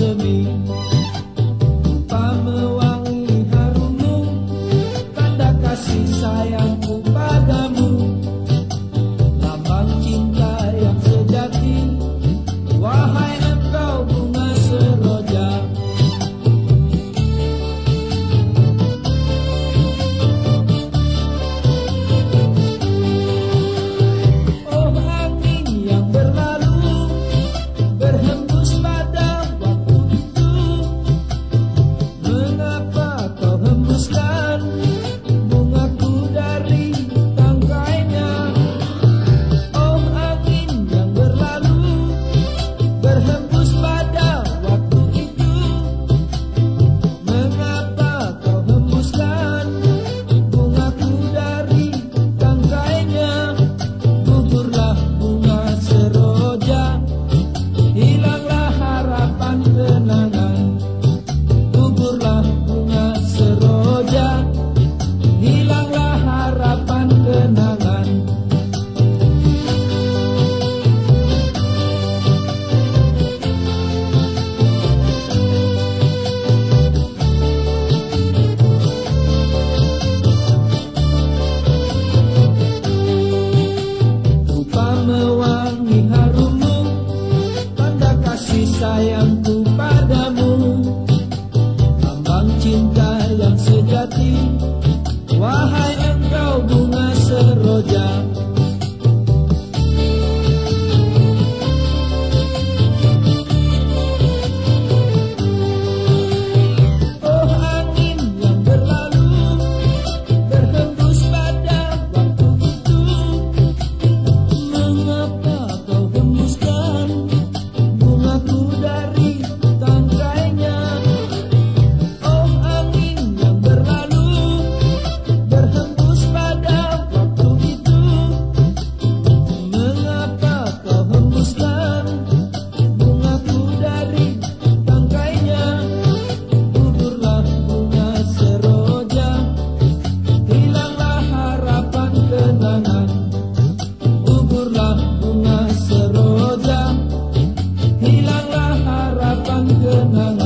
bersemi. Rupamu wangi harummu, tanda kasih sayangku padamu, lambang cinta yang sejati. Wahai engkau bunga seroja, oh angin yang berlalu berhembus pada waktu itu, mengapa kau hembuskan bungaku dari tangkainya? Oh angin yang berlalu berhembus pada waktu itu, mengapa kau hembuskan bungaku dari tangkainya? Gugurlah bunga seroja, hilanglah harapan kenangan. Gugurlah bunga seroja, hilanglah harapan kenangan. Rupamu wangi harummu, tanda kasih sayangku padamu, lambang cinta yang sejati. Wahai engkau bunga seroja, oh angin yang berlalu berhembus pada waktu itu, mengapa kau hembuskan bungaku dari tangkainya? Oh angin yang berlalu berhembus pada waktu itu, mengapa kau hembuskan bungaku dari tangkainya? Gugurlah bunga seroja, hilanglah harapan kenangan. Gugurlah bunga seroja, hilanglah harapan kenangan.